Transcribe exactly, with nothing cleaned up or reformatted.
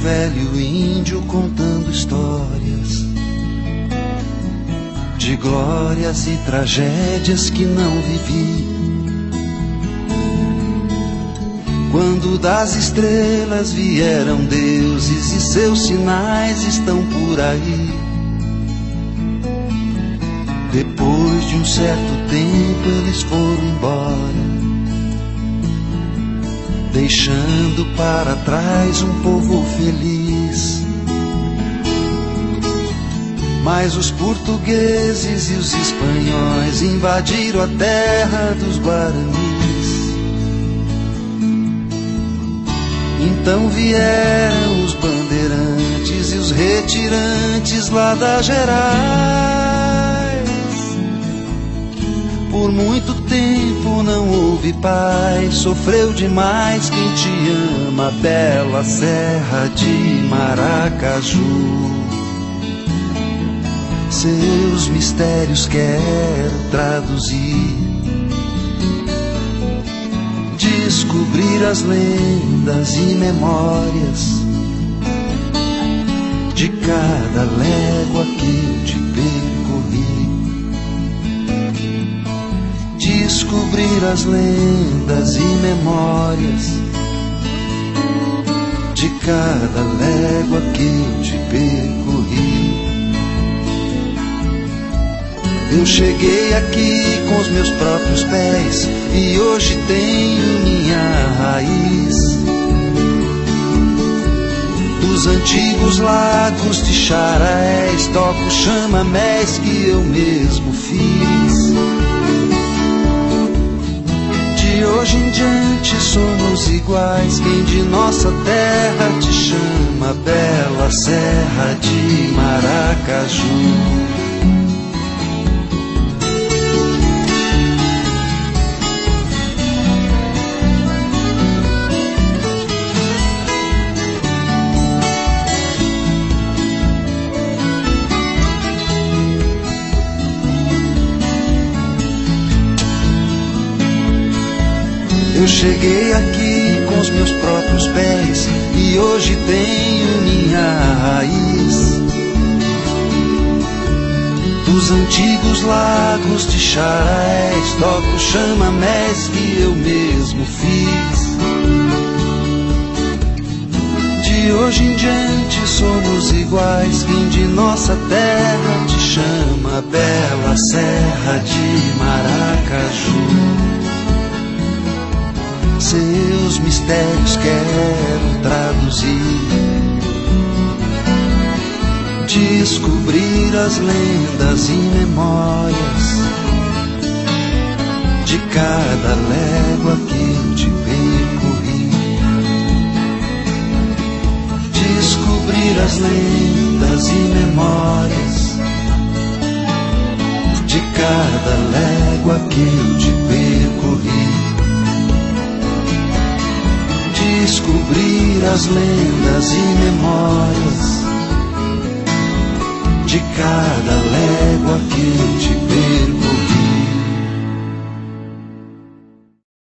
velho índio contando histórias de glórias e tragédias que não vivi. Quando das estrelas vieram deuses e seus sinais estão por aí. Depois de um certo tempo eles foram embora, deixando para trás um povo feliz. Mas os portugueses e os espanhóis invadiram a terra dos guaranis. Então vieram os bandeirantes e os retirantes lá das Gerais. Por muito tempo não houve paz, sofreu demais quem te ama, bela serra de Maracaju. Seus mistérios quero traduzir, descobrir as lendas e memórias de cada légua que eu te percorri. Descobrir as lendas e memórias de cada légua que eu te percorri. Eu cheguei aqui com os meus próprios pés e hoje tenho minha raiz. Dos antigos lagos de Xaraés, toco chamamés que eu mesmo fiz. De hoje em diante somos iguais, quem de nossa terra te chama, bela serra de Maracaju. Eu cheguei aqui com os meus próprios pés e hoje tenho minha raiz. Dos antigos lagos de Xaraés, toco chamamés que eu mesmo fiz. De hoje em diante somos iguais, quem de nossa terra te chama, bela serra de Maracaju. Seus mistérios quero traduzir, descobrir as lendas e memórias de cada légua que eu te percorri. Descobrir as lendas e memórias de cada légua que eu te percorri. Descobrir as lendas e memórias de cada légua que eu te percorri.